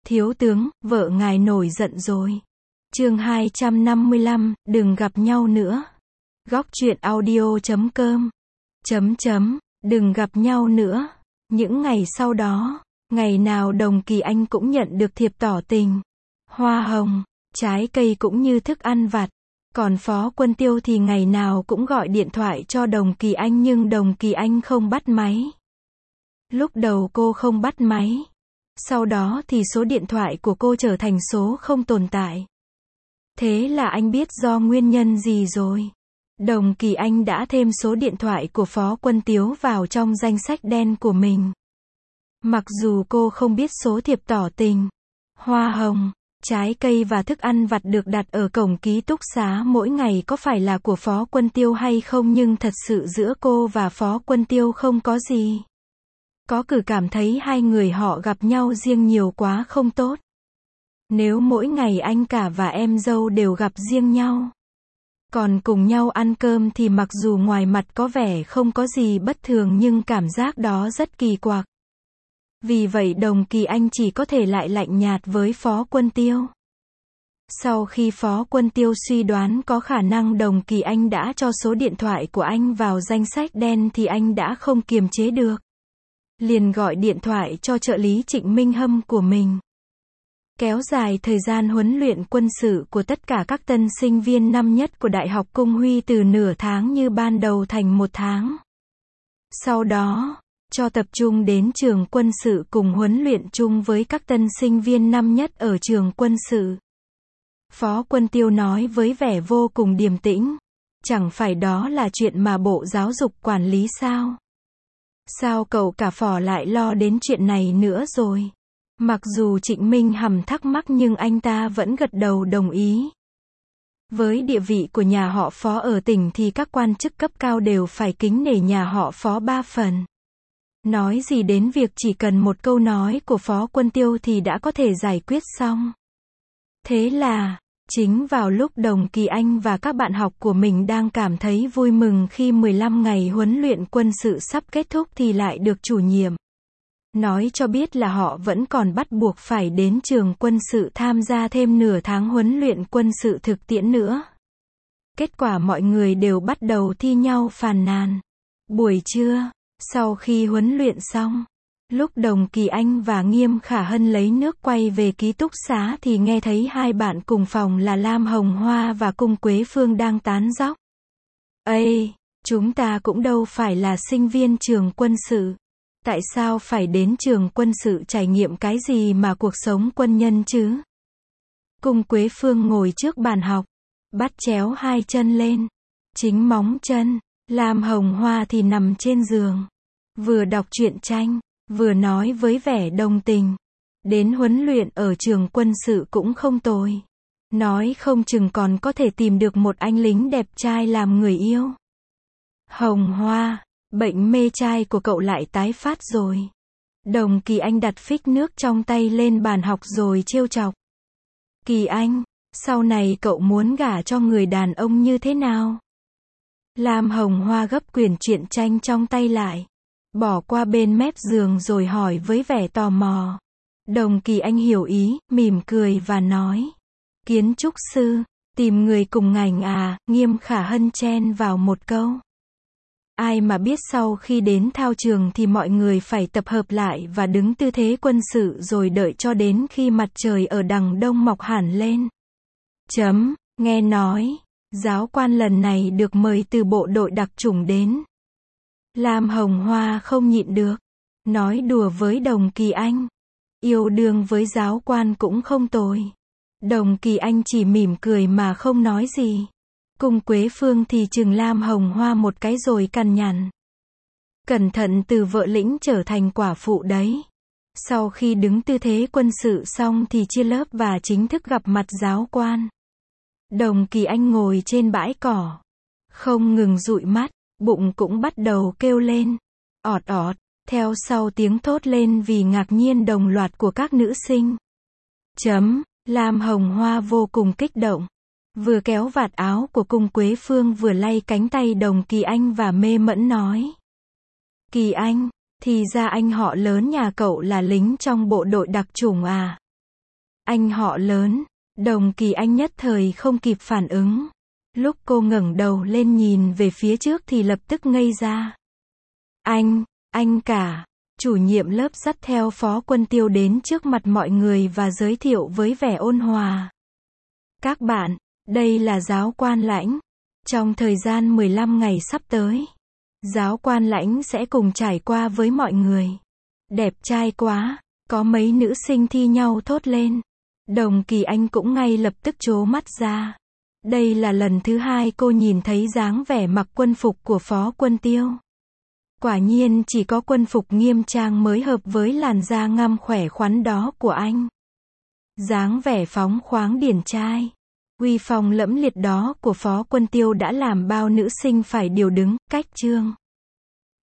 Thiếu tướng, vợ ngài nổi giận rồi. Chương 255, đừng gặp nhau nữa. Góc truyện audio.com. Đừng gặp nhau nữa. Những ngày sau đó, ngày nào Đồng Kỳ Anh cũng nhận được thiệp tỏ tình. Hoa hồng, trái cây cũng như thức ăn vặt. Còn Phó Quân Tiêu thì ngày nào cũng gọi điện thoại cho Đồng Kỳ Anh nhưng Đồng Kỳ Anh không bắt máy. Lúc đầu cô không bắt máy. Sau đó thì số điện thoại của cô trở thành số không tồn tại. Thế là anh biết do nguyên nhân gì rồi. Đồng Kỳ Anh đã thêm số điện thoại của Phó Quân Tiếu vào trong danh sách đen của mình. Mặc dù cô không biết số thiệp tỏ tình, hoa hồng, trái cây và thức ăn vặt được đặt ở cổng ký túc xá mỗi ngày có phải là của Phó Quân Tiêu hay không, nhưng thật sự giữa cô và Phó Quân Tiêu không có gì. Có cử cảm thấy hai người họ gặp nhau riêng nhiều quá không tốt. Nếu mỗi ngày anh cả và em dâu đều gặp riêng nhau, còn cùng nhau ăn cơm thì mặc dù ngoài mặt có vẻ không có gì bất thường nhưng cảm giác đó rất kỳ quặc. Vì vậy Đồng Kỳ Anh chỉ có thể lại lạnh nhạt với Phó Quân Tiêu. Sau khi Phó Quân Tiêu suy đoán có khả năng Đồng Kỳ Anh đã cho số điện thoại của anh vào danh sách đen thì anh đã không kiềm chế được. Liền gọi điện thoại cho trợ lý Trịnh Minh Hâm của mình. Kéo dài thời gian huấn luyện quân sự của tất cả các tân sinh viên năm nhất của Đại học Cung Huy từ nửa tháng như ban đầu thành 1 tháng. Sau đó, cho tập trung đến trường quân sự cùng huấn luyện chung với các tân sinh viên năm nhất ở trường quân sự. Phó Quân Tiêu nói với vẻ vô cùng điềm tĩnh. Chẳng phải đó là chuyện mà Bộ Giáo dục quản lý sao? Sao cậu cả Phò lại lo đến chuyện này nữa rồi? Mặc dù Trịnh Minh Hầm thắc mắc nhưng anh ta vẫn gật đầu đồng ý. Với địa vị của nhà họ Phó ở tỉnh thì các quan chức cấp cao đều phải kính nể nhà họ Phó 3 phần. Nói gì đến việc chỉ cần một câu nói của Phó Quân Tiêu thì đã có thể giải quyết xong. Thế là, chính vào lúc Đồng Kỳ Anh và các bạn học của mình đang cảm thấy vui mừng khi 15 ngày huấn luyện quân sự sắp kết thúc thì lại được chủ nhiệm nói cho biết là họ vẫn còn bắt buộc phải đến trường quân sự tham gia thêm nửa tháng huấn luyện quân sự thực tiễn nữa. Kết quả mọi người đều bắt đầu thi nhau phàn nàn. Buổi trưa, sau khi huấn luyện xong, lúc Đồng Kỳ Anh và Nghiêm Khả Hân lấy nước quay về ký túc xá thì nghe thấy hai bạn cùng phòng là Lam Hồng Hoa và Cung Quế Phương đang tán dóc. Ây, chúng ta cũng đâu phải là sinh viên trường quân sự. Tại sao phải đến trường quân sự trải nghiệm cái gì mà cuộc sống quân nhân chứ? Cung Quế Phương ngồi trước bàn học, bắt chéo hai chân lên, chính móng chân. Lam Hồng Hoa thì nằm trên giường, vừa đọc truyện tranh, vừa nói với vẻ đồng tình. Đến huấn luyện ở trường quân sự cũng không tồi. Nói không chừng còn có thể tìm được một anh lính đẹp trai làm người yêu. Hồng Hoa, bệnh mê trai của cậu lại tái phát rồi. Đồng Kỳ Anh đặt phích nước trong tay lên bàn học rồi trêu chọc. Kỳ Anh, sau này cậu muốn gả cho người đàn ông như thế nào? Lam Hồng Hoa gấp quyển truyện tranh trong tay lại, bỏ qua bên mép giường rồi hỏi với vẻ tò mò. Đồng Kỳ Anh hiểu ý, mỉm cười và nói. Kiến trúc sư, tìm người cùng ngành à? Nghiêm Khả Hân chen vào một câu. Ai mà biết sau khi đến thao trường thì mọi người phải tập hợp lại và đứng tư thế quân sự rồi đợi cho đến khi mặt trời ở đằng đông mọc hẳn lên. Nghe nói, giáo quan lần này được mời từ bộ đội đặc chủng đến. Lam Hồng Hoa không nhịn được, nói đùa với Đồng Kỳ Anh. Yêu đương với giáo quan cũng không tồi. Đồng Kỳ Anh chỉ mỉm cười mà không nói gì. Cung Quế Phương thì chừng Lam Hồng Hoa một cái rồi cằn nhằn. Cẩn thận từ vợ lĩnh trở thành quả phụ đấy. Sau khi đứng tư thế quân sự xong thì chia lớp và chính thức gặp mặt giáo quan. Đồng Kỳ Anh ngồi trên bãi cỏ, không ngừng dụi mắt, bụng cũng bắt đầu kêu lên. Ọt ọt, theo sau tiếng thốt lên vì ngạc nhiên đồng loạt của các nữ sinh. Lam Hồng Hoa vô cùng kích động. Vừa kéo vạt áo của Cung Quế Phương vừa lay cánh tay Đồng Kỳ Anh và mê mẫn nói. Kỳ Anh, thì ra anh họ lớn nhà cậu là lính trong bộ đội đặc chủng à? Anh họ lớn. Đồng Kỳ Anh nhất thời không kịp phản ứng. Lúc cô ngẩng đầu lên nhìn về phía trước thì lập tức ngây ra. Anh cả. Chủ nhiệm lớp dắt theo Phó Quân Tiêu đến trước mặt mọi người và giới thiệu với vẻ ôn hòa. Các bạn, đây là giáo quan Lãnh. Trong thời gian 15 ngày sắp tới, giáo quan Lãnh sẽ cùng trải qua với mọi người. Đẹp trai quá, có mấy nữ sinh thi nhau thốt lên. Đồng Kỳ Anh cũng ngay lập tức trố mắt ra. Đây là lần thứ hai cô nhìn thấy dáng vẻ mặc quân phục của Phó Quân Tiêu. Quả nhiên chỉ có quân phục nghiêm trang mới hợp với làn da ngăm khỏe khoắn đó của anh. Dáng vẻ phóng khoáng điển trai, uy phong lẫm liệt đó của Phó Quân Tiêu đã làm bao nữ sinh phải điều đứng, cách chương.